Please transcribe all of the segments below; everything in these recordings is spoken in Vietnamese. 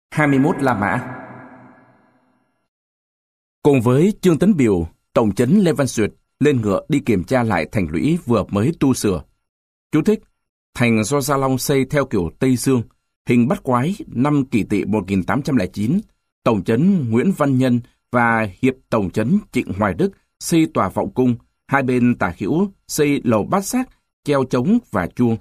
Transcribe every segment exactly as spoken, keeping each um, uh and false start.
hai mươi mốt La Mã. Cùng với Trương Tấn Biểu, Tổng trấn Lê Văn Duyệt lên ngựa đi kiểm tra lại thành lũy vừa mới tu sửa. Chú thích: thành do Gia Long xây theo kiểu Tây Dương, hình bắt quái năm Kỷ Tỵ một nghìn tám trăm lẻ chín. Tổng trấn Nguyễn Văn Nhân và hiệp tổng trấn Trịnh Hoài Đức xây tòa vọng cung, hai bên tả hữu xây lầu bát giác, treo trống và chuông.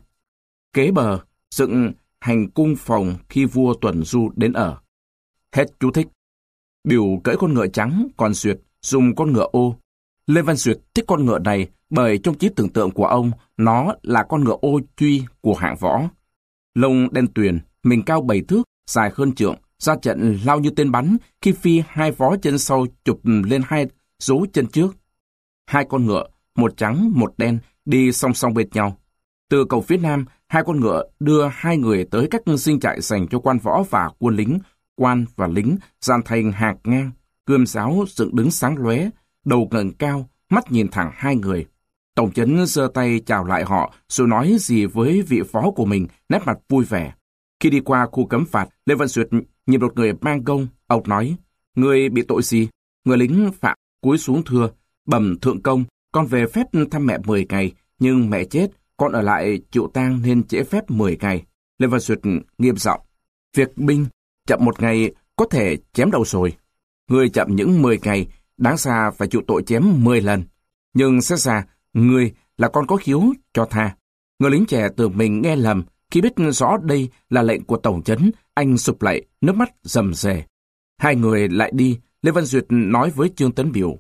Kế bờ dựng hành cung phòng khi vua tuần du đến ở. Hết chú thích. Biểu cưỡi con ngựa trắng, còn Duyệt dùng con ngựa ô. Lê Văn Duyệt thích con ngựa này bởi trong trí tưởng tượng của ông, nó là con ngựa ô truy của hạng võ. Lông đen tuyền, mình cao bảy thước, dài hơn trượng, ra trận lao như tên bắn khi phi hai vó chân sau chụp lên hai dấu chân trước. Hai con ngựa, một trắng, một đen, đi song song bên nhau. Từ cầu phía nam, hai con ngựa đưa hai người tới các sinh trại dành cho quan võ và quân lính. Quan và lính dàn thành hàng ngang, gươm giáo dựng đứng sáng lóe, đầu ngẩng cao, mắt nhìn thẳng hai người. Tổng trấn giơ tay chào lại họ, rồi nói gì với vị phó của mình, nét mặt vui vẻ. Khi đi qua khu cấm phạt, Lê Văn Duyệt nhìn một người mang gông, ông nói: "Người bị tội gì?" Người lính phạm cúi xuống thưa: "Bẩm thượng công, con về phép thăm mẹ mười ngày, nhưng mẹ chết, con ở lại chịu tang nên trễ phép mười ngày." Lê Văn Duyệt nghiêm giọng: "Việc binh chậm một ngày có thể chém đầu rồi. Ngươi chậm những mười ngày, đáng ra phải chịu tội chém mười lần. Nhưng xét ra, ngươi là con có khiếu cho tha." Người lính trẻ tưởng mình nghe lầm, khi biết rõ đây là lệnh của tổng trấn, anh sụp lạy, nước mắt rầm rề. Hai người lại đi, Lê Văn Duyệt nói với Trương Tấn Biểu: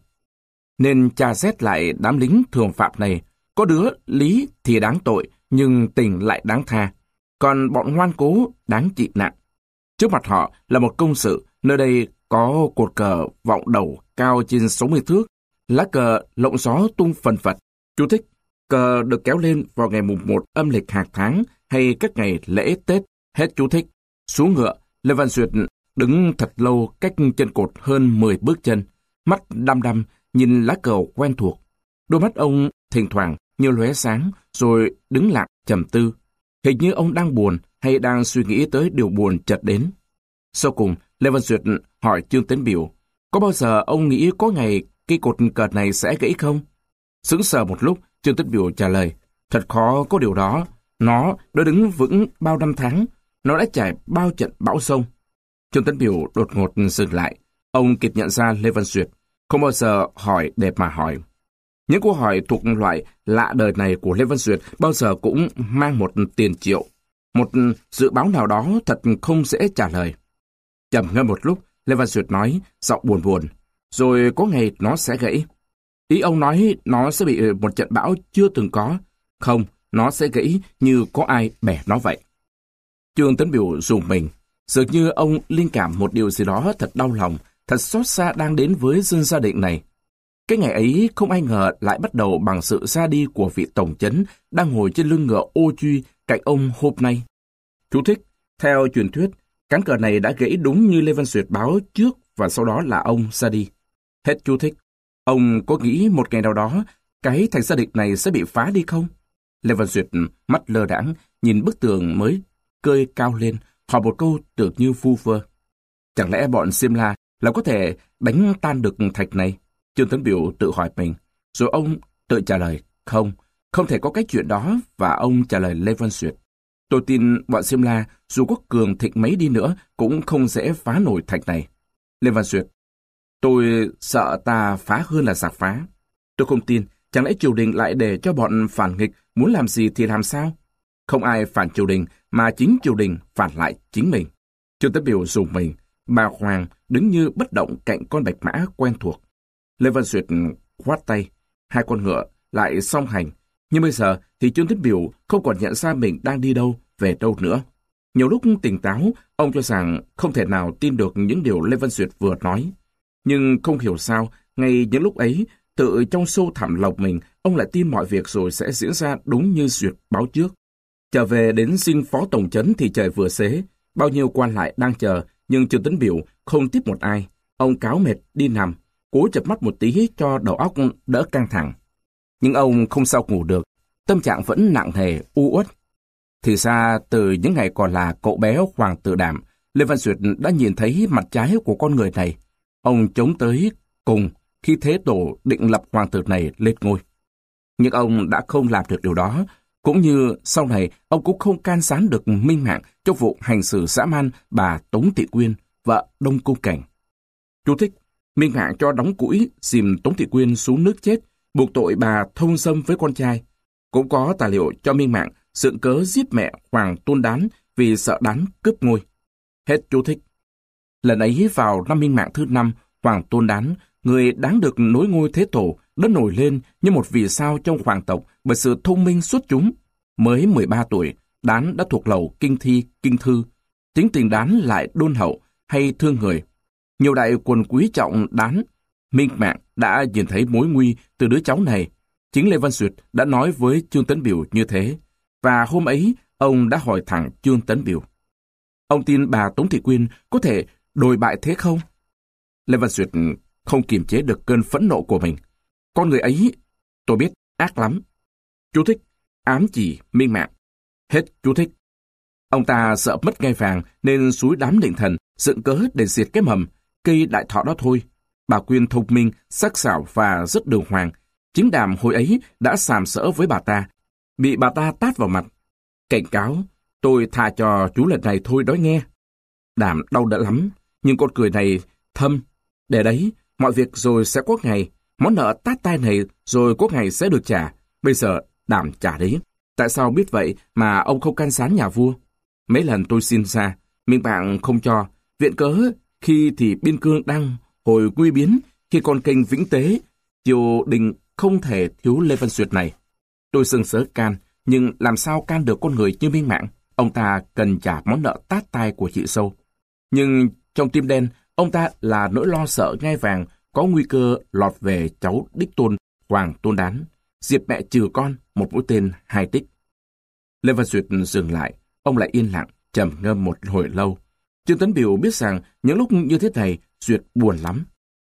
"Nên tra xét lại đám lính thường phạm này, có đứa lý thì đáng tội, nhưng tình lại đáng tha. Còn bọn ngoan cố đáng trị nặng." Trước mặt họ là một công sự, nơi đây có cột cờ vọng đầu cao trên sáu mươi thước, lá cờ lộng gió tung phần phật. Chú thích: cờ được kéo lên vào ngày mùng một âm lịch hàng tháng hay các ngày lễ Tết. Hết chú thích. Xuống ngựa, Lê Văn Duyệt đứng thật lâu cách chân cột hơn mười bước chân, mắt đăm đăm nhìn lá cờ quen thuộc. Đôi mắt ông thỉnh thoảng như lóe sáng, rồi đứng lặng trầm tư. Hình như ông đang buồn hay đang suy nghĩ tới điều buồn chợt đến. Sau cùng, Lê Văn Duyệt hỏi Trương Tấn Biểu: "Có bao giờ ông nghĩ có ngày cây cột cờ này sẽ gãy không?" Sững sờ một lúc, Trương Tấn Biểu trả lời: "Thật khó có điều đó. Nó đã đứng vững bao năm tháng. Nó đã trải bao trận bão sông." Trương Tấn Biểu đột ngột dừng lại. Ông kịp nhận ra Lê Văn Duyệt không bao giờ hỏi để mà hỏi. Những câu hỏi thuộc loại lạ đời này của Lê Văn Duyệt bao giờ cũng mang một tiền triệu, một dự báo nào đó thật không dễ trả lời. Trầm ngâm một lúc, Lê Văn Duyệt nói, giọng buồn buồn: "Rồi có ngày nó sẽ gãy." "Ý ông nói nó sẽ bị một trận bão chưa từng có?" "Không, nó sẽ gãy như có ai bẻ nó vậy." Trương Tấn Biểu rùng mình, dường như ông linh cảm một điều gì đó thật đau lòng, thật xót xa đang đến với dân gia định này. Cái ngày ấy không ai ngờ lại bắt đầu bằng sự ra đi của vị tổng trấn đang ngồi trên lưng ngựa ô truy cạnh ông hôm nay. Chú thích: theo truyền thuyết, cán cờ này đã gãy đúng như Lê Văn Duyệt báo trước và sau đó là ông ra đi. Hết chú thích. Ông có nghĩ một ngày nào đó cái thành gia định này sẽ bị phá đi không? Lê Văn Duyệt mắt lơ đãng nhìn bức tường mới cơi cao lên, hỏi một câu tưởng như vu vơ: "Chẳng lẽ bọn Xiêm La là có thể đánh tan được thạch này?" Trương Tấn Biểu tự hỏi mình, rồi ông tự trả lời: "Không, không thể có cái chuyện đó." Và ông trả lời Lê Văn Duyệt: "Tôi tin bọn Xiêm La dù có cường thịnh mấy đi nữa cũng không dễ phá nổi thạch này." Lê Văn Duyệt: "Tôi sợ ta phá hơn là giặc phá." "Tôi không tin, chẳng lẽ triều đình lại để cho bọn phản nghịch muốn làm gì thì làm sao?" "Không ai phản triều đình, mà chính triều đình phản lại chính mình." Trương Tấn Biểu rùng mình, bà Hoàng đứng như bất động cạnh con bạch mã quen thuộc. Lê Văn Duyệt khoát tay, hai con ngựa lại song hành. Nhưng bây giờ thì Trương Tấn Biểu không còn nhận ra mình đang đi đâu, về đâu nữa. Nhiều lúc tỉnh táo, ông cho rằng không thể nào tin được những điều Lê Văn Duyệt vừa nói. Nhưng không hiểu sao, ngay những lúc ấy, tự trong sâu thẳm lòng mình, ông lại tin mọi việc rồi sẽ diễn ra đúng như Duyệt báo trước. Trở về đến dinh phó tổng trấn thì trời vừa xế. Bao nhiêu quan lại đang chờ, nhưng Trương Tấn Biểu không tiếp một ai. Ông cáo mệt đi nằm, cố chợp mắt một tí cho đầu óc đỡ căng thẳng. Nhưng ông không sao ngủ được, tâm trạng vẫn nặng nề, u uất. Thì ra từ những ngày còn là cậu bé Hoàng Tử Đảm, Lê Văn Duyệt đã nhìn thấy mặt trái của con người này. Ông chống tới cùng khi Thế Tổ định lập hoàng tử này lên ngôi. Nhưng ông đã không làm được điều đó, cũng như sau này ông cũng không can gián được Minh Mạng trong vụ hành xử dã man bà Tống Thị Quyên, vợ Đông Cung Cảnh. Chú thích: Minh Mạng cho đóng củi dìm Tống Thị Quyên xuống nước chết, buộc tội bà thông dâm với con trai. Cũng có tài liệu cho Minh Mạng dựng cớ giết mẹ Hoàng Tôn Đán vì sợ Đán cướp ngôi. Hết chú thích. Lần ấy vào năm Minh Mạng thứ năm, Hoàng Tôn Đán, người đáng được nối ngôi Thế Tổ, đã nổi lên như một vì sao trong hoàng tộc bởi sự thông minh xuất chúng. Mới mười ba tuổi, Đán đã thuộc lầu kinh thi, kinh thư. Tính tình Đán lại đôn hậu, hay thương người. Nhiều đại quần quý trọng Đán. Minh Mạng đã nhìn thấy mối nguy từ đứa cháu này. Chính Lê Văn Duyệt đã nói với Trương Tấn Biểu như thế. Và hôm ấy, ông đã hỏi thẳng Trương Tấn Biểu: ông tin bà Tống Thị Quyên có thể đồi bại thế không? Lê Văn Duyệt không kiềm chế được cơn phẫn nộ của mình. Con người ấy, tôi biết, ác lắm. Chú thích: ám chỉ Minh Mạng. Hết chú thích. Ông ta sợ mất ngai vàng nên xúi đám định thần dựng cớ để diệt cái mầm cây đại thọ đó thôi. Bà Quyên thông minh, sắc sảo và rất đường hoàng. Chính Đàm hồi ấy đã sàm sỡ với bà ta, bị bà ta tát vào mặt. Cảnh cáo: tôi tha cho chú lần này thôi đó nghe. Đàm đau đớn lắm, nhưng con cười này thâm. Để đấy, mọi việc rồi sẽ có ngày. Món nợ tát tai này rồi có ngày sẽ được trả. Bây giờ Đàm trả đấy. Tại sao biết vậy mà ông không can gián nhà vua? Mấy lần tôi xin ra, Minh Mạng không cho. Viện cớ khi thì biên cương đang hồi nguy biến, khi con kênh vĩnh tế, triều đình không thể thiếu Lê Văn Duyệt này. Tôi sừng sớ can, nhưng làm sao can được con người như Minh Mạng? Ông ta cần trả món nợ tát tai của chị Sâu. Nhưng trong tim đen, ông ta là nỗi lo sợ ngai vàng có nguy cơ lọt về cháu đích tôn Hoàng Tôn Đán, diệt mẹ trừ con, một mũi tên hai tích. Lê Văn Duyệt dừng lại, ông lại yên lặng, trầm ngâm một hồi lâu. Trương Tấn Biểu biết rằng những lúc như thế này, Duyệt buồn lắm.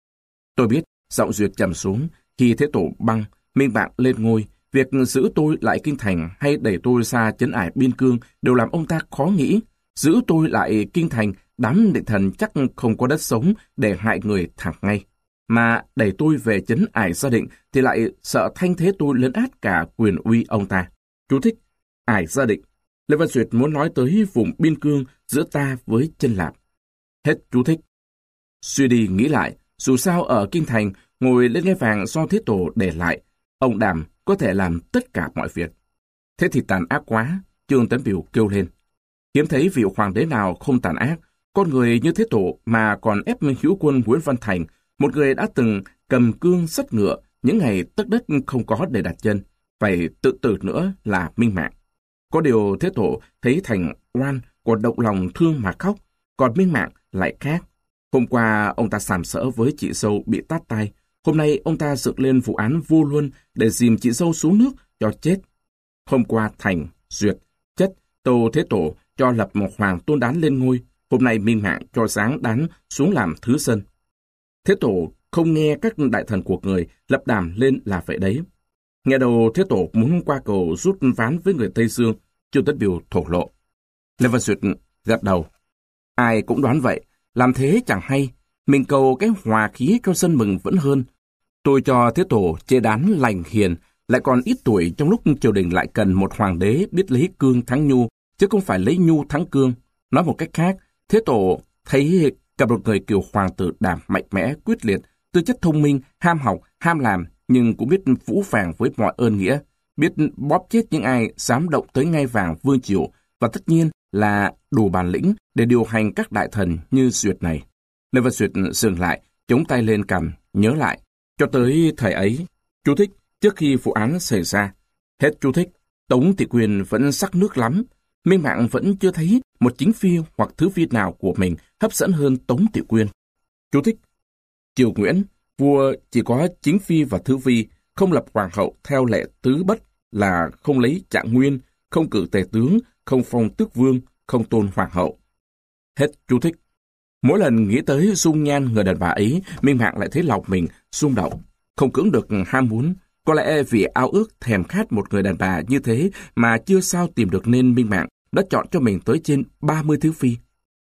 Tôi biết, giọng Duyệt trầm xuống, khi Thế Tổ băng, Minh Mạng lên ngôi, việc giữ tôi lại kinh thành hay đẩy tôi xa trấn ải biên cương đều làm ông ta khó nghĩ. Giữ tôi lại kinh thành, đám định thần chắc không có đất sống để hại người thẳng ngay. Mà đẩy tôi về trấn ải Gia Định thì lại sợ thanh thế tôi lấn át cả quyền uy ông ta. Chú thích: ải Gia Định. Lê Văn Duyệt muốn nói tới vùng biên cương giữa ta với Chân Lạp. Hết chú thích. Suy đi nghĩ lại, dù sao ở kinh thành, ngồi lên ngai vàng do Thế Tổ để lại, ông Đàm có thể làm tất cả mọi việc. Thế thì tàn ác quá, Trương Tấn Biểu kêu lên. Hiếm thấy vị hoàng đế nào không tàn ác, con người như Thế Tổ mà còn ép hữu quân Nguyễn Văn Thành, một người đã từng cầm cương sắt ngựa, những ngày tất đất không có để đặt chân, phải tự tử nữa là Minh Mạng. Có điều Thế Tổ thấy Thành oan, còn động lòng thương mà khóc, còn Minh Mạng lại khác. Hôm qua ông ta sàm sỡ với chị Dâu bị tát tai, hôm nay ông ta dựng lên vụ án vô luân để dìm chị Dâu xuống nước cho chết. Hôm qua Thành, Duyệt, Chất, Tô Thế Tổ cho lập một Hoàng Tôn Đán lên ngôi, hôm nay Minh Mạng cho Giáng Đán xuống làm thứ dân. Thế Tổ không nghe các đại thần của người lập Đàm lên là vậy đấy. Nghe đầu Thế Tổ muốn qua cầu rút ván với người Tây Dương, Trương Tấn Biểu thổ lộ. Lê Văn Duyệt gật đầu. Ai cũng đoán vậy, làm thế chẳng hay. Mình cầu cái hòa khí cho dân mừng vẫn hơn. Tôi cho Thế Tổ chế Đán lành hiền, lại còn ít tuổi trong lúc triều đình lại cần một hoàng đế biết lấy cương thắng nhu, chứ không phải lấy nhu thắng cương. Nói một cách khác, Thế Tổ thấy gặp một người kiểu hoàng tử Đàm mạnh mẽ, quyết liệt, tư chất thông minh, ham học, ham làm, nhưng cũng biết phũ phàng với mọi ơn nghĩa, biết bóp chết những ai dám động tới ngai vàng vương triều, và tất nhiên là đủ bản lĩnh để điều hành các đại thần như Duyệt này. Lê Văn Duyệt dừng lại, chống tay lên cằm, nhớ lại. Cho tới thời ấy, chú thích, trước khi vụ án xảy ra. Hết chú thích. Tống Thị Quyên vẫn sắc nước lắm. Minh Mạng vẫn chưa thấy một chính phi hoặc thứ phi nào của mình hấp dẫn hơn Tống Thị Quyên. Chú thích. Triều Nguyễn, vua chỉ có chính phi và thứ phi, không lập hoàng hậu theo lệ tứ bất, là không lấy trạng nguyên, không cử tề tướng, không phong tước vương, không tôn hoàng hậu. Hết chú thích. Mỗi lần nghĩ tới dung nhan người đàn bà ấy, Minh Mạng lại thấy lòng mình rung động, không cưỡng được ham muốn. Có lẽ vì ao ước thèm khát một người đàn bà như thế mà chưa sao tìm được nên Minh Mạng đã chọn cho mình tới trên ba mươi thứ phi.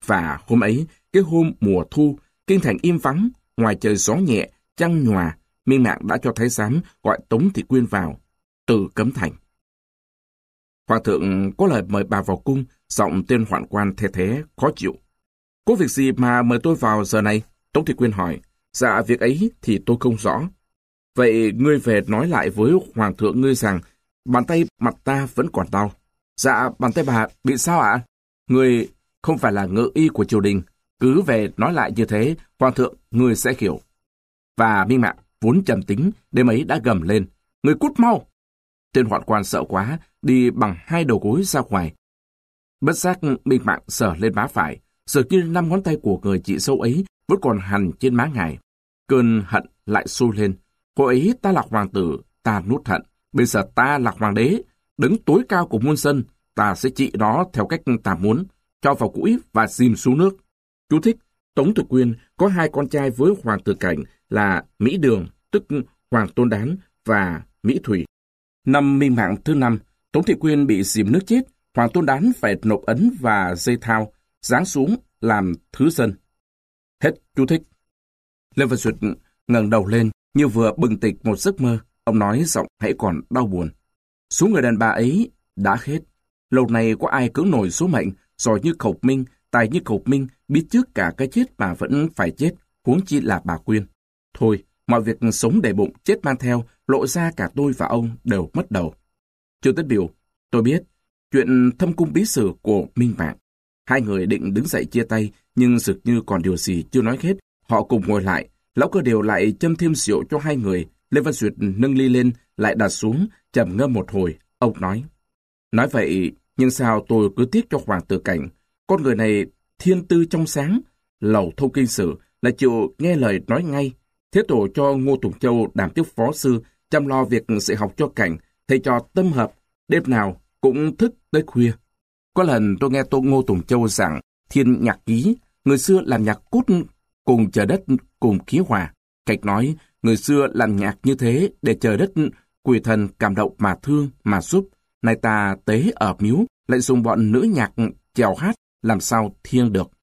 Và hôm ấy, cái hôm mùa thu, kinh thành im vắng, ngoài trời gió nhẹ, trăng nhòa, Minh Mạng đã cho thái giám gọi Tống Thị Quyên vào, từ cấm thành. Hoàng thượng có lời mời bà vào cung, giọng tên hoạn quan the thế, khó chịu. Có việc gì mà mời tôi vào giờ này? Tống Thị Quyên hỏi. Dạ, việc ấy thì tôi không rõ. Vậy ngươi về nói lại với Hoàng thượng ngươi rằng bàn tay mặt ta vẫn còn đau. Dạ, bàn tay bà bị sao ạ? À? Ngươi không phải là ngự y của triều đình. Cứ về nói lại như thế, Hoàng thượng ngươi sẽ hiểu. Và Minh Mạng vốn trầm tính, đêm ấy đã gầm lên. Ngươi cút mau! Tên hoạn quan sợ quá, đi bằng hai đầu gối ra ngoài. Bất giác Minh Mạng sờ lên má phải, dường như năm ngón tay của người chị dâu ấy vẫn còn hằn trên má ngài. Cơn hận lại sôi lên. Hồi ấy ta là hoàng tử, ta nuốt hận. Bây giờ ta là hoàng đế, đứng tối cao của muôn dân, ta sẽ trị nó theo cách ta muốn, cho vào cũi và chìm xuống nước. Chú thích: Tống Thị Quyên có hai con trai với Hoàng tử Cảnh là Mỹ Đường, tức Hoàng Tôn Đán, và Mỹ Thủy. Năm Minh Mạng thứ năm, Tống Thị Quyên bị chìm nước chết, Hoàng Tôn Đán phải nộp ấn và dây thao, giáng xuống làm thứ dân. Hết chú thích. Lê Văn Duyệt ngẩng đầu lên như vừa bừng tỉnh một giấc mơ. Ông nói giọng hãy còn đau buồn. Số người đàn bà ấy đã hết. Lâu nay có ai cưỡng nổi số mệnh, giỏi như Khổng Minh, tài như Khổng Minh, biết trước cả cái chết mà vẫn phải chết, huống chi là bà Quyên. Thôi, mọi việc sống để bụng, chết mang theo, lộ ra cả tôi và ông đều mất đầu. Trương Tất Biểu, tôi biết chuyện thâm cung bí sử của Minh Mạng. Hai người định đứng dậy chia tay, nhưng dường như còn điều gì chưa nói hết. Họ cùng ngồi lại, Lão Cơ Đều lại châm thêm rượu cho hai người. Lê Văn Duyệt nâng ly lên, lại đặt xuống, trầm ngâm một hồi. Ông nói, nói vậy, nhưng sao tôi cứ tiếc cho Hoàng tử Cảnh. Con người này thiên tư trong sáng, lầu thông kinh sử, là chịu nghe lời nói ngay. Thế tổ cho Ngô Tùng Châu đảm chức phó sư, chăm lo việc dạy học cho Cảnh, thầy trò tâm hợp, đêm nào cũng thức tới khuya. Có lần tôi nghe Tô Ngô Tùng Châu giảng thiên nhạc ký, người xưa làm nhạc cút cùng trời đất cùng khí hòa. Cảnh nói, người xưa làm nhạc như thế để trời đất quỷ thần cảm động mà thương, mà giúp. Nay ta tế ở miếu, lại dùng bọn nữ nhạc chèo hát, làm sao thiêng được.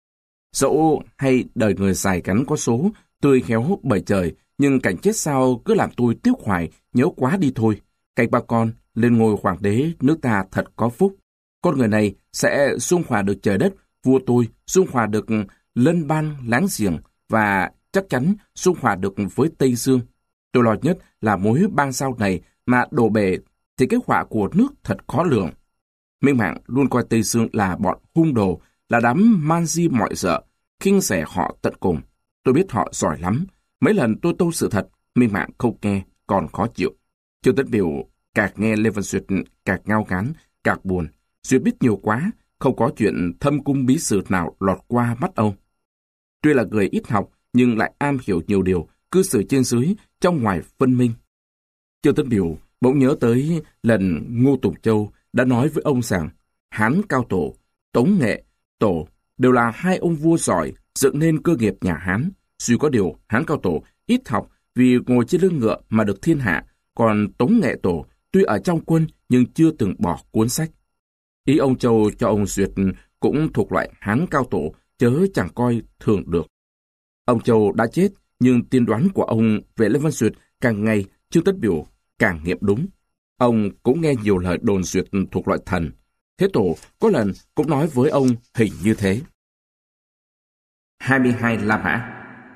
Dẫu hay đời người dài gắn có số, tươi khéo bởi trời, nhưng Cảnh chết sao cứ làm tôi tiếc hoài, nhớ quá đi thôi. Cảnh ba con, lên ngôi hoàng đế, nước ta thật có phúc. Con người này sẽ xung hòa được trời đất, vua tôi xung hòa được lân ban láng giềng, và chắc chắn xung hòa được với Tây Dương. Tôi lo nhất là mối bang giao này mà đổ bể thì cái họa của nước thật khó lường. Minh Mạng luôn coi Tây Dương là bọn hung đồ, là đám man di mọi dợ, khinh rẻ họ tận cùng. Tôi biết họ giỏi lắm. Mấy lần tôi tâu sự thật, Minh Mạng không nghe, còn khó chịu. Trương Tất Biểu càng nghe Lê Văn Duyệt càng ngao ngán, càng buồn. Duyệt biết nhiều quá, không có chuyện thâm cung bí sử nào lọt qua mắt ông. Tuy là người ít học, nhưng lại am hiểu nhiều điều, cư xử trên dưới, trong ngoài phân minh. Trương Tất Biểu bỗng nhớ tới lần Ngô Tùng Châu đã nói với ông rằng Hán Cao Tổ, Tống Nghệ Tổ đều là hai ông vua giỏi dựng nên cơ nghiệp nhà Hán. Duy có điều Hán Cao Tổ ít học vì ngồi trên lưng ngựa mà được thiên hạ, còn Tống Nghệ Tổ tuy ở trong quân nhưng chưa từng bỏ cuốn sách. Ý ông Châu cho ông Duyệt cũng thuộc loại Hán Cao Tổ, chớ chẳng coi thường được. Ông Châu đã chết, nhưng tiên đoán của ông về Lê Văn Duyệt càng ngày Trương Tất Biểu càng nghiệm đúng. Ông cũng nghe nhiều lời đồn Duyệt thuộc loại thần. Thế Tổ có lần cũng nói với ông hình như thế. hai mươi hai La Mã.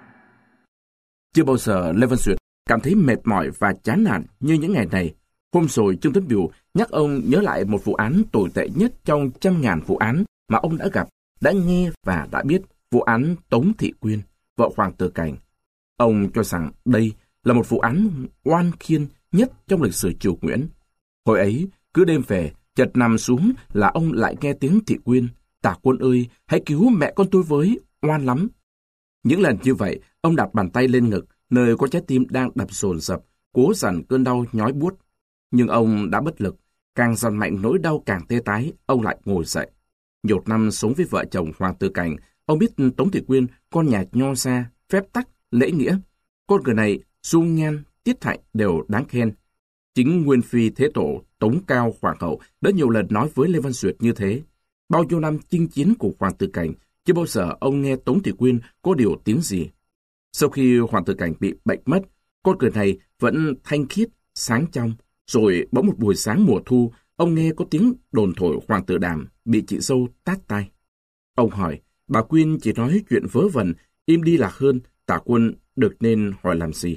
Chưa bao giờ Lê Văn Duyệt cảm thấy mệt mỏi và chán nản như những ngày này. Hôm rồi Trương Tất Biểu nhắc ông nhớ lại một vụ án tồi tệ nhất trong trăm ngàn vụ án mà ông đã gặp, đã nghe và đã biết, vụ án Tống Thị Quyên, vợ Hoàng tử Cảnh. Ông cho rằng đây là một vụ án oan khiên nhất trong lịch sử triều Nguyễn. Hồi ấy, cứ đêm về, chợt nằm xuống là ông lại nghe tiếng Thị Quyên, Tả Quân ơi, hãy cứu mẹ con tôi với, oan lắm. Những lần như vậy, ông đặt bàn tay lên ngực, nơi có trái tim đang đập dồn dập, cố dằn cơn đau nhói buốt. Nhưng ông đã bất lực, càng dằn mạnh nỗi đau càng tê tái, ông lại ngồi dậy. Nhiều năm sống với vợ chồng Hoàng tử Cảnh, ông biết Tống Thị Quyên, con nhà nho gia, phép tắc, lễ nghĩa. Con người này, dung nhan, tiết hạnh đều đáng khen. Chính Nguyên Phi Thế Tổ, Tống Cao Hoàng hậu đã nhiều lần nói với Lê Văn Duyệt như thế. Bao nhiêu năm chinh chiến của Hoàng tử Cảnh Chưa bao giờ ông nghe Tống Thị Quyên có điều tiếng gì. Sau khi Hoàng tử Cảnh bị bệnh mất, con người này vẫn thanh khiết, sáng trong. Rồi bỗng một buổi sáng mùa thu, ông nghe có tiếng đồn thổi Hoàng tử Đàm bị chị dâu tát tai. Ông hỏi, bà Quyên chỉ nói chuyện vớ vẩn, im đi là hơn, Tả Quân được nên hỏi làm gì.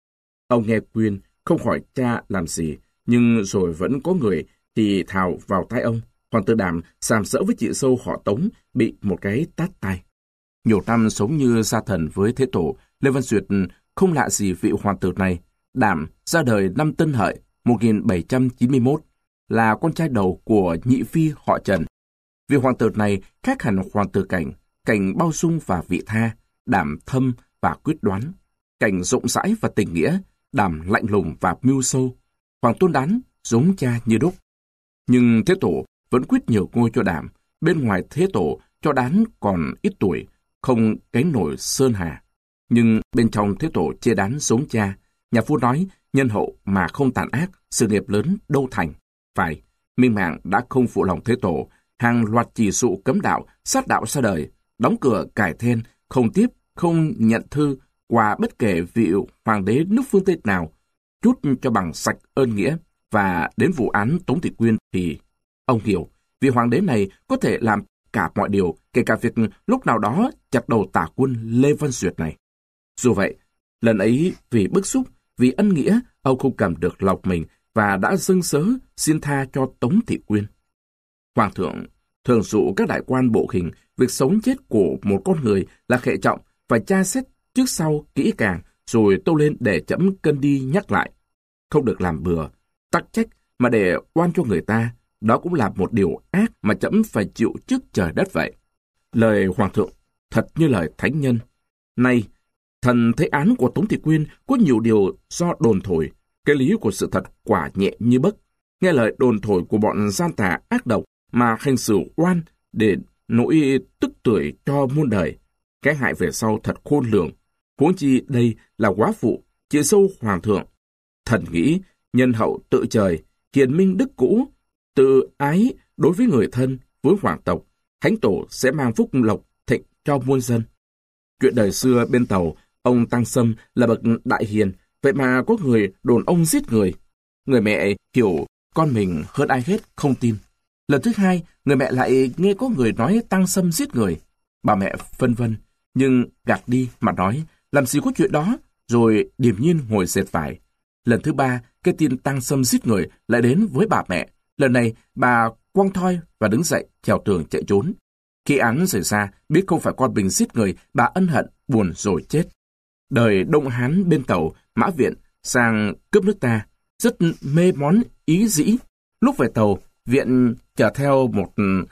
Ông nghe Quyên không hỏi cha làm gì, nhưng rồi vẫn có người thì thào vào tai ông. Hoàng tử Đàm sàm sỡ với chị dâu họ Tống, bị một cái tát tai. Nhiều năm sống như gia thần với Thế Tổ, Lê Văn Duyệt không lạ gì vị hoàng tử này. Đàm ra đời năm Tân Hợi một nghìn bảy trăm chín mươi mốt, là con trai đầu của nhị phi họ Trần. Vị hoàng tử này khác hẳn Hoàng tử Cảnh, Cảnh bao dung và vị tha, Đàm thâm và quyết đoán. Cảnh rộng rãi và tình nghĩa, Đàm lạnh lùng và mưu sâu. Hoàng Tôn Đán giống cha như đúc. Nhưng Thế Tổ vẫn quyết nhiều ngôi cho Đàm. Bên ngoài Thế Tổ cho Đán còn ít tuổi, không gánh nổi sơn hà. Nhưng bên trong Thế Tổ chê Đán giống cha. Nhà vua nói, nhân hậu mà không tàn ác, sự nghiệp lớn đâu thành. Phải, Minh Mạng đã không phụ lòng Thế Tổ, hàng loạt chỉ dụ cấm đạo, sát đạo ra đời, đóng cửa cải then, không tiếp, không nhận thư, qua bất kể vị hoàng đế nước phương Tây nào, chút cho bằng sạch ơn nghĩa. Và đến vụ án Tống Thị Quyên thì ông hiểu, vị hoàng đế này có thể làm cả mọi điều, kể cả việc lúc nào đó chặt đầu Tả Quân Lê Văn Duyệt này. Dù vậy, lần ấy vì bức xúc, vì ân nghĩa, ông không cầm được lòng mình và đã dâng sớ xin tha cho Tống Thị Quyên. Hoàng thượng thường dụ các đại quan bộ hình, việc sống chết của một con người là hệ trọng, phải tra xét trước sau kỹ càng, rồi tâu lên để trẫm cân đi nhắc lại. Không được làm bừa, tắc trách mà để oan cho người ta, đó cũng là một điều ác mà trẫm phải chịu trước trời đất vậy. Lời Hoàng thượng thật như lời thánh nhân. Nay, thần thấy án của Tống Thị Quyên có nhiều điều do đồn thổi, cái lý của sự thật quả nhẹ như bấc. Nghe lời đồn thổi của bọn gian tà ác độc mà hành xử oan để nỗi tức tuổi cho muôn đời. Cái hại về sau thật khôn lường. Huống chi đây là quá phụ, chị dâu Hoàng thượng. Thần nghĩ nhân hậu tự trời, hiền minh đức cũ, tự ái đối với người thân, với hoàng tộc, thánh tổ sẽ mang phúc lộc thịnh cho muôn dân. Chuyện đời xưa bên Tàu, ông Tăng Sâm là bậc đại hiền, vậy mà có người đồn ông giết người. Người mẹ hiểu con mình hơn ai hết không tin. Lần thứ hai, người mẹ lại nghe có người nói Tăng Sâm giết người. Bà mẹ phân vân, nhưng gạt đi mà nói, làm gì có chuyện đó, rồi điềm nhiên ngồi dệt vải. Lần thứ ba, cái tin Tăng Sâm giết người lại đến với bà mẹ. Lần này, bà quăng thoi và đứng dậy, trèo tường chạy trốn. Khi án xảy ra, biết không phải con mình giết người, bà ân hận, buồn rồi chết. Đời Đông Hán bên Tàu, Mã Viện sang cướp nước ta, rất mê món ý dĩ. Lúc về Tàu, Viện chở theo một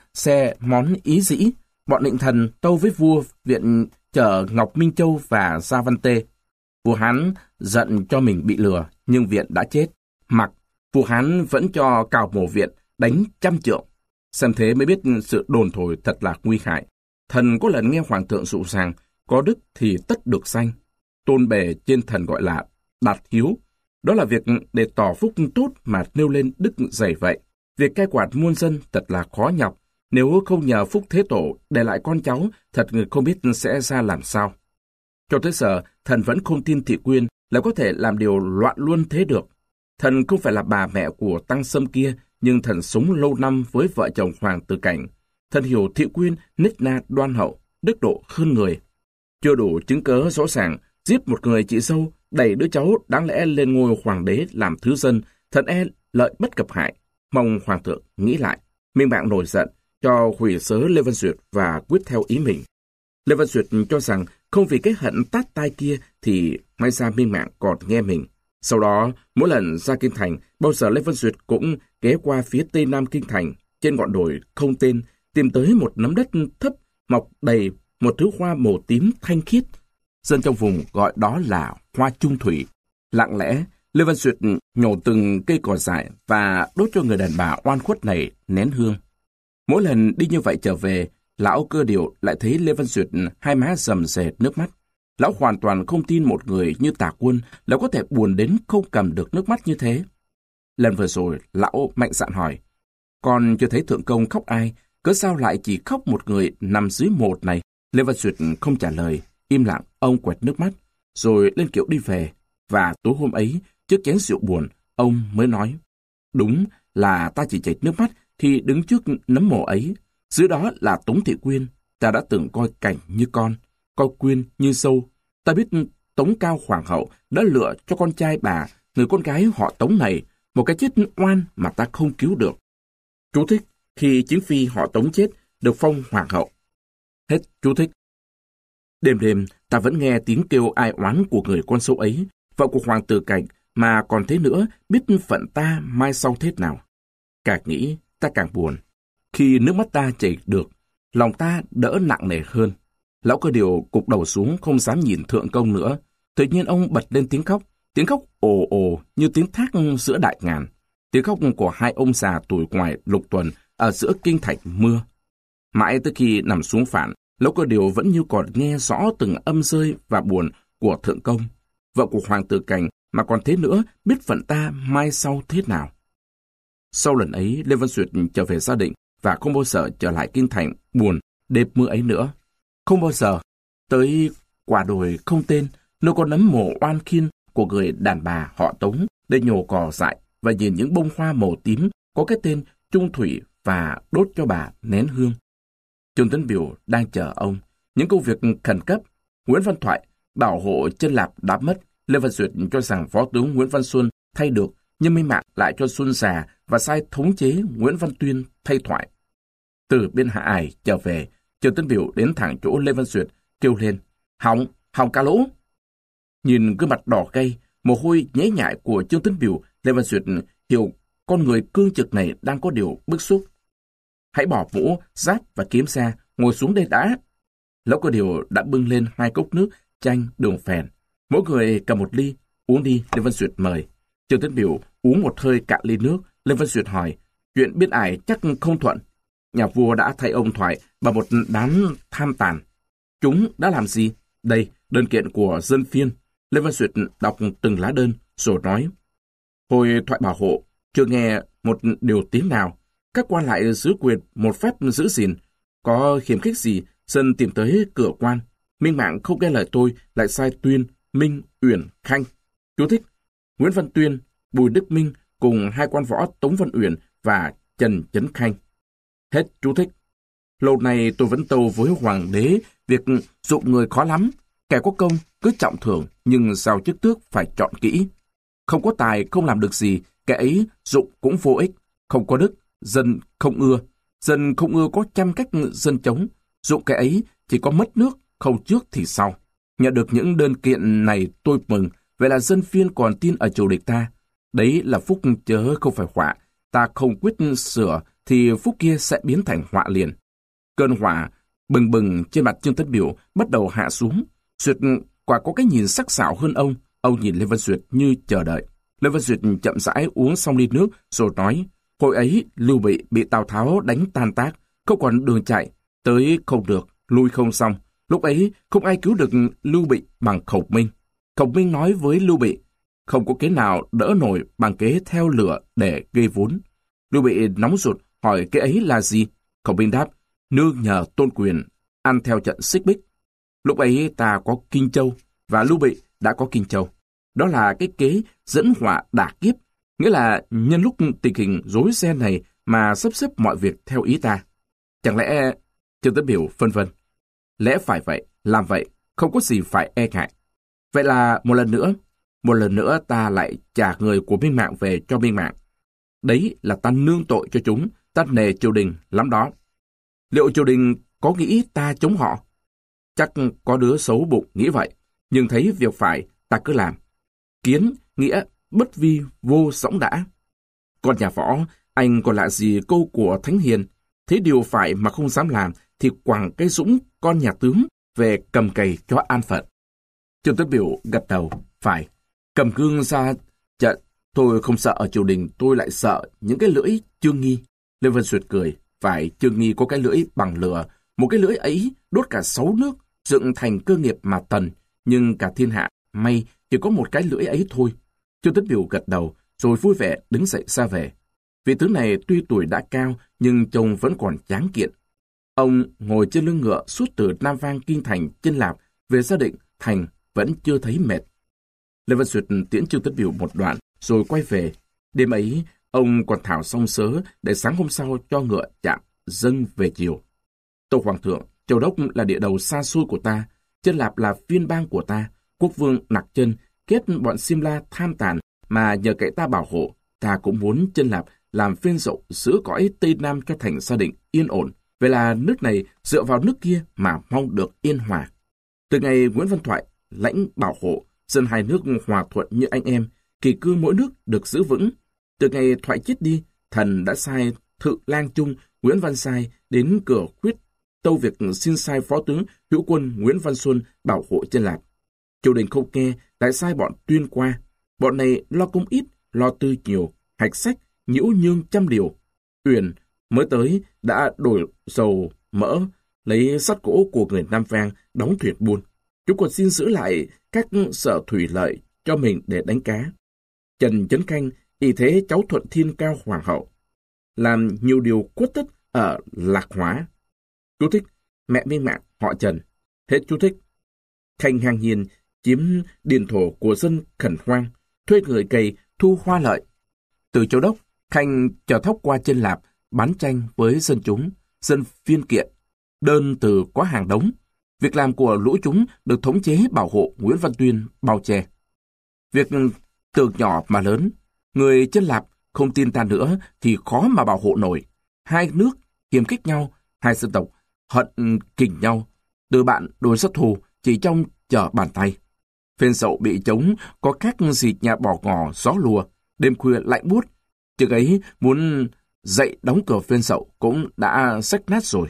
xe món ý dĩ. Bọn định thần tâu với vua, Viện chở Ngọc Minh Châu và Gia Văn Tê. Vua Hán giận cho mình bị lừa, nhưng Viện đã chết. Mặc, vua Hán vẫn cho cào mổ Viện, đánh trăm trượng. Xem thế mới biết sự đồn thổi thật là nguy hại. Thần có lần nghe hoàng thượng dụ rằng, có đức thì tất được sanh. Tôn bề trên thần gọi là đạt hiếu. Đó là việc để tỏ phúc tốt mà nêu lên đức dày vậy. Việc cai quản muôn dân thật là khó nhọc. Nếu không nhờ phúc Thế Tổ để lại con cháu, thật không biết sẽ ra làm sao. Cho tới giờ, thần vẫn không tin Thị Quyên là có thể làm điều loạn luôn thế được. Thần không phải là bà mẹ của Tăng Sâm kia, nhưng thần sống lâu năm với vợ chồng Hoàng tử Cảnh. Thần hiểu Thị Quyên nết na đoan hậu, đức độ hơn người. Chưa đủ chứng cớ rõ ràng, giết một người chị dâu, đẩy đứa cháu đáng lẽ lên ngôi hoàng đế làm thứ dân, thần e lợi bất cập hại. Mong hoàng thượng nghĩ lại. Minh Mạng nổi giận, cho hủy sớ Lê Văn Duyệt và quyết theo ý mình. Lê Văn Duyệt cho rằng không vì cái hận tát tai kia thì may ra Minh Mạng còn nghe mình. Sau đó, mỗi lần ra Kinh Thành, bao giờ Lê Văn Duyệt cũng ghé qua phía tây nam Kinh Thành, trên ngọn đồi không tên, tìm tới một nắm đất thấp, mọc đầy một thứ hoa màu tím thanh khiết. Dân trong vùng gọi đó là hoa trung thủy. Lặng lẽ, Lê Văn Duyệt nhổ từng cây cỏ dại và đốt cho người đàn bà oan khuất này nén hương. Mỗi lần đi như vậy trở về, lão Cơ Điệu lại thấy Lê Văn Duyệt hai má rầm rề nước mắt. Lão hoàn toàn không tin một người như Tả Quân là có thể buồn đến không cầm được nước mắt như thế. Lần vừa rồi, lão mạnh dạn hỏi, con chưa thấy thượng công khóc ai, Cớ sao lại chỉ khóc một người nằm dưới một này? Lê Văn Duyệt không trả lời, im lặng, ông quẹt nước mắt, rồi lên kiệu đi về. Và tối hôm ấy, trước chén rượu buồn, ông mới nói, đúng là ta chỉ chảy nước mắt khi đứng trước nấm mồ ấy. Dưới đó là Tống Thị Quyên, ta đã từng coi Cảnh như con, coi Quyên như dâu. Ta biết Tống Cao Hoàng hậu đã lựa cho con trai bà, người con gái họ Tống này, một cái chết oan mà ta không cứu được. Chú thích, khi chính phi họ Tống chết, được phong hoàng hậu. Hết chú thích. Đêm đêm, ta vẫn nghe tiếng kêu ai oán của người con sâu ấy, vợ của hoàng tử Cảnh, mà còn thế nữa, biết phận ta mai sau thế nào. Càng nghĩ, ta càng buồn. Khi nước mắt ta chảy được, lòng ta đỡ nặng nề hơn. Lão Cơ Điều cụp đầu xuống, không dám nhìn Thượng Công nữa. Tự nhiên ông bật lên tiếng khóc, tiếng khóc ồ ồ như tiếng thác giữa đại ngàn. Tiếng khóc của hai ông già tuổi ngoài lục tuần ở giữa kinh thạch mưa. Mãi tới khi nằm xuống phản, Lão Cơ Điều vẫn như còn nghe rõ từng âm rơi và buồn của Thượng Công. Vợ của hoàng tử Cảnh mà còn thế nữa, biết phận ta mai sau thế nào. Sau lần ấy, Lê Văn Duyệt trở về gia định và không bao giờ trở lại kinh thành buồn đêm mưa ấy nữa. Không bao giờ tới quả đồi không tên, nơi có nấm mồ oan khiên của người đàn bà họ Tống để nhổ cỏ dại và nhìn những bông hoa màu tím có cái tên Trung Thủy và đốt cho bà nén hương. Trương Tấn Biểu đang chờ ông. Những công việc khẩn cấp. Nguyễn Văn Thoại bảo hộ chân Lạp đã mất. Lê Văn Duyệt cho rằng Phó tướng Nguyễn Văn Xuân thay được, nhưng Minh Mạng lại cho Xuân già và sai thống chế Nguyễn Văn Tuyên thay Thoại. Từ bên Hạ Ải trở về, Trương Tấn Biểu đến thẳng chỗ Lê Văn Duyệt, kêu lên, hỏng, hỏng cả lỗ. Nhìn gương mặt đỏ gay, mồ hôi nhễ nhại của Trương Tấn Biểu, Lê Văn Duyệt hiểu con người cương trực này đang có điều bức xúc. Hãy bỏ mũ, giáp và kiếm ra, ngồi xuống đây đã. Lão Cơ Điều đã bưng lên hai cốc nước, chanh, đường phèn. Mỗi người cầm một ly, uống đi, Lê Văn Duyệt mời. Trương Tấn Biểu uống một hơi cạn ly nước, Lê Văn Duyệt hỏi, chuyện Biên Ải chắc không thuận. Nhà vua đã thay ông Thoại bằng một đám tham tàn. Chúng đã làm gì? Đây, đơn kiện của dân phiên. Lê Văn Duyệt đọc từng lá đơn, rồi nói, hồi Thoại bảo hộ, chưa nghe một điều tiếng nào. Các quan lại giữ quyền một phép giữ gìn. Có khiếm khích gì, dân tìm tới cửa quan. Minh Mạng không nghe lời tôi, lại sai Tuyên, Minh, Uyển, Khanh. Chú thích, Nguyễn Văn Tuyên, Bùi Đức Minh cùng hai quan võ Tống Văn Uyển và Trần Chấn Khanh. Hết chú thích. Lâu nay tôi vẫn tâu với hoàng đế việc dụng người khó lắm. Kẻ có công cứ trọng thưởng, nhưng giao chức tước phải chọn kỹ. Không có tài không làm được gì, kẻ ấy dụng cũng vô ích. Không có đức, dân không ưa. Dân không ưa có trăm cách dân chống. Dụng kẻ ấy chỉ có mất nước, không trước thì sau. Nhận được những đơn kiện này tôi mừng, vậy là dân phiên còn tin ở triều địch ta. Đấy là phúc chớ không phải họa. Ta không quyết sửa thì phúc kia sẽ biến thành họa liền. Cơn họa bừng bừng trên mặt Trương Tấn Biểu bắt đầu hạ xuống. Duyệt quả có cái nhìn sắc sảo hơn ông. Ông nhìn Lê Văn Duyệt như chờ đợi. Lê Văn Duyệt chậm rãi uống xong ly nước rồi nói, hồi ấy Lưu Bị bị Tào Tháo đánh tan tác, không còn đường chạy, tới không được, lui không xong. Lúc ấy không ai cứu được Lưu Bị bằng Khổng Minh. Khổng Minh nói với Lưu Bị, không có kế nào đỡ nổi bằng kế theo lửa để gây vốn. Lưu Bị nóng ruột hỏi kế ấy là gì? Khổng Minh đáp, nương nhờ tôn quyền, ăn theo trận xích bích. Lúc ấy ta có Kinh Châu, và Lưu Bị đã có Kinh Châu. Đó là cái kế dẫn họa đả kiếp, nghĩa là nhân lúc tình hình rối ren này mà sắp xếp mọi việc theo ý ta. Chẳng lẽ... Trương Tấn Biểu phân vân. Lẽ phải vậy, làm vậy, không có gì phải e ngại. Vậy là một lần nữa, một lần nữa ta lại trả người của Minh Mạng về cho Minh Mạng. Đấy là ta nương tội cho chúng, ta nề triều đình lắm đó. Liệu triều đình có nghĩ ta chống họ? Chắc có đứa xấu bụng nghĩ vậy, nhưng thấy việc phải ta cứ làm. Kiến, nghĩa, bất vi, vô sõng đã. Còn nhà võ, anh còn lạ gì câu của Thánh Hiền, thấy điều phải mà không dám làm thì quẳng cái dũng con nhà tướng về cầm cày cho an phận. Trương Tấn Biểu gật đầu, phải, cầm gương ra trận, tôi không sợ ở triều đình, tôi lại sợ những cái lưỡi Chương Nghi. Lê Văn Duyệt cười, phải, Chương Nghi có cái lưỡi bằng lửa, một cái lưỡi ấy đốt cả sáu nước, dựng thành cơ nghiệp mà tần, nhưng cả thiên hạ, may chỉ có một cái lưỡi ấy thôi. Trương Tấn Biểu gật đầu, rồi vui vẻ đứng dậy ra về. Vị tướng này tuy tuổi đã cao, nhưng trông vẫn còn tráng kiện. Ông ngồi trên lưng ngựa suốt từ Nam Vang kinh thành Chân Lạp về Gia Định thành vẫn chưa thấy mệt. Lê Văn Duyệt tiễn Trương Tấn Biểu một đoạn rồi quay về. Đêm ấy, ông còn thảo xong sớ để sáng hôm sau cho ngựa chạm dâng về chiều. Tâu Hoàng thượng, Châu Đốc là địa đầu xa xôi của ta, Chân Lạp là phiên bang của ta, quốc vương Nặc Chân kết bọn Simla tham tàn mà nhờ cậy ta bảo hộ, ta cũng muốn Chân Lạp làm phên dậu giữ cõi Tây Nam cho thành Gia Định yên ổn. Vậy là nước này dựa vào nước kia mà mong được yên hòa. Từ ngày Nguyễn Văn Thoại lãnh bảo hộ, dân hai nước hòa thuận như anh em, kỷ cương mỗi nước được giữ vững. Từ ngày Thoại chết đi, thần đã sai Thự Lang Trung Nguyễn Văn Sai đến cửa khuyết tâu việc xin sai phó tướng hữu quân Nguyễn Văn Xuân bảo hộ Chân Lạp. Triều đình không nghe, lại sai bọn Tuyên qua. Bọn này lo công ít, lo tư nhiều, hạch sách, nhiễu nhương trăm điều. Uyển mới tới đã đổi dầu mỡ, lấy sắt gỗ của người Nam Vang đóng thuyền buôn. Chúng còn xin giữ lại các sở thủy lợi cho mình để đánh cá. Trần Chấn Khanh y thế cháu Thuận Thiên Cao Hoàng hậu, làm nhiều điều khuất tất ở Lạc Hóa. Chú thích: mẹ Minh Mạng họ Trần. Hết chú thích. Khanh ngang nhiên chiếm điền thổ của dân khẩn hoang, thuê người cày thu hoa lợi. Từ Châu Đốc, Khanh chở thóc qua Chân Lạp bán tranh với dân chúng, dân phiên kiện, đơn từ có hàng đống. Việc làm của lũ chúng được thống chế bảo hộ Nguyễn Văn Tuyên bao che. Việc từ nhỏ mà lớn, người Chân Lạp không tin ta nữa thì khó mà bảo hộ nổi. Hai nước hiềm khích nhau, hai dân tộc hận kình nhau, từ bạn đối sát thù chỉ trong chờ bàn tay. Phên Dậu bị chống có khác gì nhà bỏ ngò gió lùa, đêm khuya lạnh buốt. Chừng ấy muốn dậy đóng cửa Phên Dậu cũng đã xách nát rồi.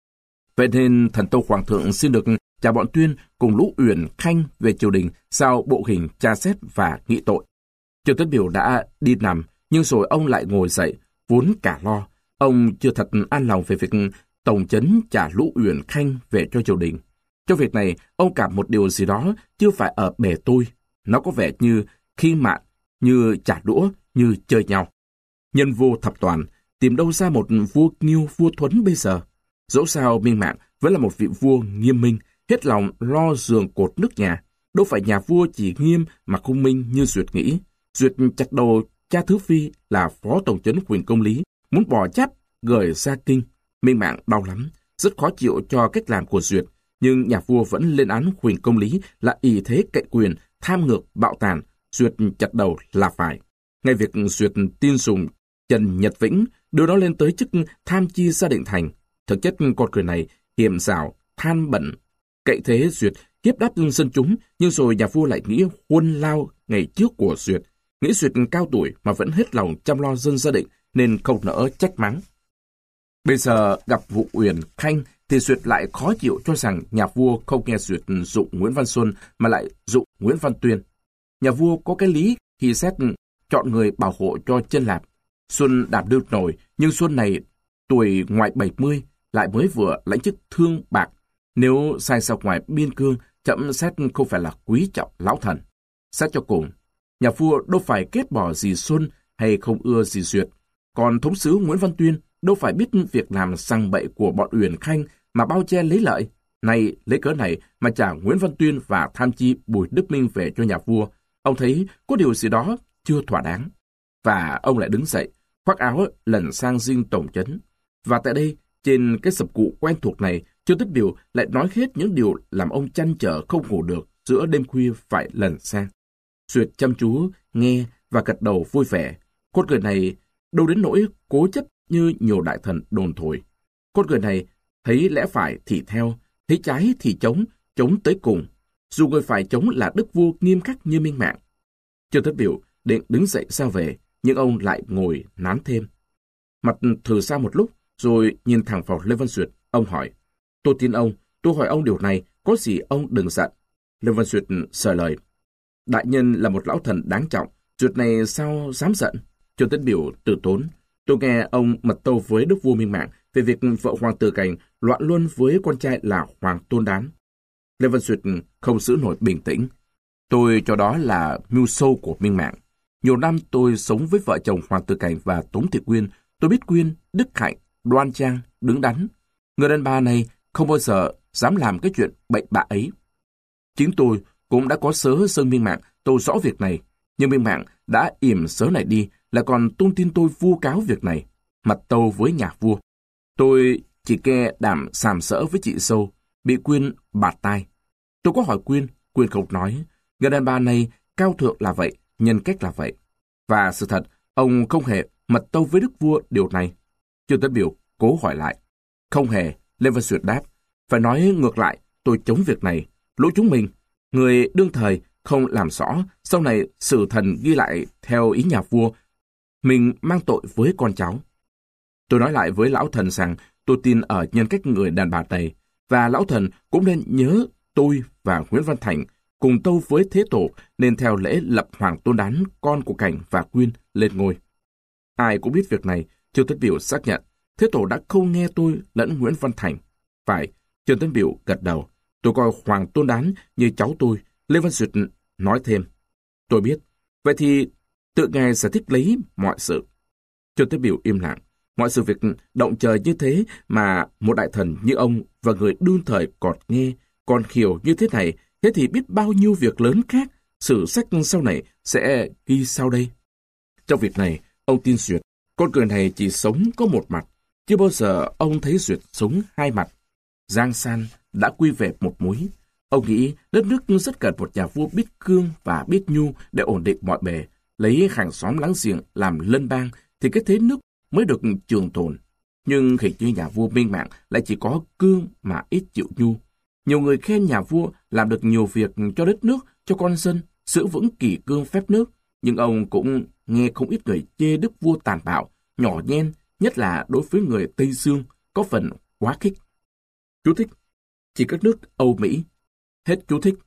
Vậy nên thần Tâu Hoàng thượng xin được trả bọn Tuyên cùng lũ Uyển Khanh về triều đình sao bộ hình tra xét và nghị tội. Trương Tấn Biểu đã đi nằm, nhưng rồi ông lại ngồi dậy, vốn cả lo. Ông chưa thật an lòng về việc tổng trấn trả lũ Uyển Khanh về cho triều đình. Trong việc này, ông cảm một điều gì đó chưa phải ở bề tôi. Nó có vẻ như khi mạn, như trả đũa, như chơi nhau. Nhân vô thập toàn, tìm đâu ra một vua Nghiêu, vua Thuấn bây giờ? Dẫu sao Minh Mạng vẫn là một vị vua nghiêm minh, hết lòng lo giường cột nước nhà. Đâu phải nhà vua chỉ nghiêm mà không minh như Duyệt nghĩ. Duyệt chặt đầu cha thứ phi là phó tổng trấn Huỳnh Công Lý, muốn bỏ chắp gửi ra kinh. Minh Mạng đau lắm, rất khó chịu cho cách làm của Duyệt. Nhưng nhà vua vẫn lên án Huỳnh Công Lý là ỷ thế cậy quyền, tham ngược, bạo tàn. Duyệt chặt đầu là phải. Ngay việc Duyệt tin dùng Trần Nhật Vĩnh đưa nó lên tới chức tham chi Gia Định thành. Thực chất con người này hiểm xảo, than bẩn, cậy thế Duyệt hiếp đáp dân chúng, nhưng rồi nhà vua lại nghĩ huân lao ngày trước của Duyệt, nghĩ Duyệt cao tuổi mà vẫn hết lòng chăm lo dân Gia Định nên không nỡ trách mắng. Bây giờ gặp vụ Uyển Khanh thì Duyệt lại khó chịu cho rằng nhà vua không nghe Duyệt dụng Nguyễn Văn Xuân mà lại dụng Nguyễn Văn Tuyên. Nhà vua có cái lý khi xét chọn người bảo hộ cho Chân Lạp. Xuân đảm đương nổi, nhưng Xuân này tuổi ngoài bảy mươi, lại mới vừa lãnh chức thương bạc. Nếu sai sau ngoài biên cương, chậm xét không phải là quý trọng lão thần. Xét cho cùng, nhà vua đâu phải kết bỏ gì Xuân hay không ưa gì Duyệt. Còn thống sứ Nguyễn Văn Tuyên đâu phải biết việc làm sằng bậy của bọn Uyển Khanh mà bao che lấy lợi. Này, lấy cớ này mà trả Nguyễn Văn Tuyên và tham chi Bùi Đức Minh về cho nhà vua. Ông thấy có điều gì đó chưa thỏa đáng. Và ông lại đứng dậy, khoác áo lần sang dinh tổng trấn. Và tại đây, trên cái sập cụ quen thuộc này, Trương Tấn Biểu lại nói hết những điều làm ông chăn trở không ngủ được giữa đêm khuya phải lần sang. Duyệt chăm chú, nghe và gật đầu vui vẻ. Con người này đâu đến nỗi cố chấp như nhiều đại thần đồn thổi. Con người này thấy lẽ phải thì theo, thấy trái thì chống, chống tới cùng. Dù người phải chống là đức vua nghiêm khắc như Minh Mạng. Trương Tấn Biểu định đứng dậy sao về, nhưng ông lại ngồi nán thêm. Mặt thử ra một lúc, rồi nhìn thẳng vào Lê Văn Duyệt, ông hỏi: Tôi tin ông, tôi hỏi ông điều này, có gì ông đừng giận. Lê Văn Duyệt sờ lời: Đại nhân là một lão thần đáng trọng, Duyệt này sao dám giận? Trương Tấn Biểu từ tốn: Tôi nghe ông mật tâu với đức vua Minh Mạng về việc vợ Hoàng Tử Cảnh loạn luân với con trai là Hoàng Tôn Đán. Lê Văn Duyệt không giữ nổi bình tĩnh. Tôi cho đó là mưu sâu của Minh Mạng. Nhiều năm tôi sống với vợ chồng Hoàng Tử Cảnh và Tống Thị Quyên. Tôi biết Quyên đức hạnh, đoan trang, đứng đắn. Người đàn bà này không bao giờ dám làm cái chuyện bậy bạ ấy. Chính tôi cũng đã có sớ Sơn Minh Mạng tâu rõ việc này, nhưng Minh Mạng đã ỉm sớ này đi, lại còn tung tin tôi vu cáo việc này, mặt tâu với nhà vua. Tôi chỉ nghe đảm sàm sỡ với chị dâu, bị Quyên bạt tai. Tôi có hỏi Quyên, Quyên không nói. Người đàn bà này cao thượng là vậy, nhân cách là vậy. Và sự thật, ông không hề mật tâu với đức vua điều này. Trương Tấn Biểu cố hỏi lại. Không hề, Lê Văn Duyệt đáp. Phải nói ngược lại, tôi chống việc này. Lỗi chúng mình, người đương thời không làm rõ, sau này sử thần ghi lại theo ý nhà vua, mình mang tội với con cháu. Tôi nói lại với lão thần rằng tôi tin ở nhân cách người đàn bà này, và lão thần cũng nên nhớ tôi và Nguyễn Văn Thành cùng tâu với Thế Tổ nên theo lễ lập Hoàng Tôn Đán con của Cảnh và Quyên lên ngôi. Ai cũng biết việc này, Trương Tấn Biểu xác nhận Thế Tổ đã không nghe tôi lẫn Nguyễn Văn Thành. Phải, Trương Tấn Biểu gật đầu. Tôi coi Hoàng Tôn Đán như cháu tôi. Lê Văn Duyệt nói thêm. Tôi biết. Vậy thì tự ngài giải thích lấy mọi sự. Trương Tấn Biểu im lặng. Mọi sự việc động trời như thế mà một đại thần như ông và người đương thời còn nghe, còn hiểu như thế này, thế thì biết bao nhiêu việc lớn khác, sử sách sau này sẽ ghi sau đây. Trong việc này, ông tin Duyệt, con người này chỉ sống có một mặt, chưa bao giờ ông thấy Duyệt sống hai mặt. Giang San đã quy về một mối. Ông nghĩ đất nước rất cần một nhà vua biết cương và biết nhu để ổn định mọi bề, lấy hàng xóm láng giềng làm lân bang thì cái thế nước mới được trường tồn. Nhưng hình như nhà vua Minh Mạng lại chỉ có cương mà ít chịu nhu. Nhiều người khen nhà vua làm được nhiều việc cho đất nước, cho con dân, giữ vững kỷ cương phép nước, nhưng ông cũng nghe không ít người chê đức vua tàn bạo, nhỏ nhen, nhất là đối với người Tây Dương, có phần quá khích. Chú thích: chỉ các nước Âu Mỹ. Hết chú thích.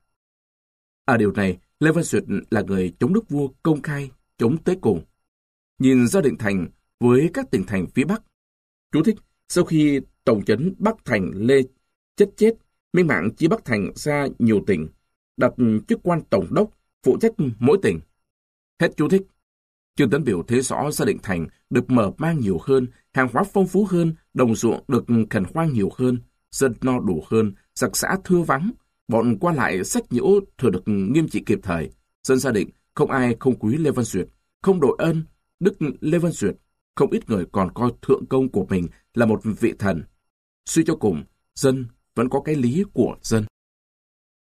Ở điều này, Lê Văn Duyệt là người chống đức vua công khai, chống tới cùng. Nhìn ra Định Thành với các tỉnh thành phía Bắc. Chú thích: sau khi tổng trấn Bắc Thành Lê chết chết, Minh Mạng chia Bắc Thành ra nhiều tỉnh, đặt chức quan tổng đốc, phụ trách mỗi tỉnh. Hết chú thích. Trương Tấn Biểu thấy rõ gia Định Thành được mở mang nhiều hơn, hàng hóa phong phú hơn, đồng ruộng được khẩn khoan nhiều hơn, dân no đủ hơn, giặc xã thưa vắng, bọn qua lại sách nhiễu thừa được nghiêm trị kịp thời. Dân gia Định không ai không quý Lê Văn Duyệt, không đội ơn đức Lê Văn Duyệt, không ít người còn coi thượng công của mình là một vị thần. Suy cho cùng, dân vẫn có cái lý của dân.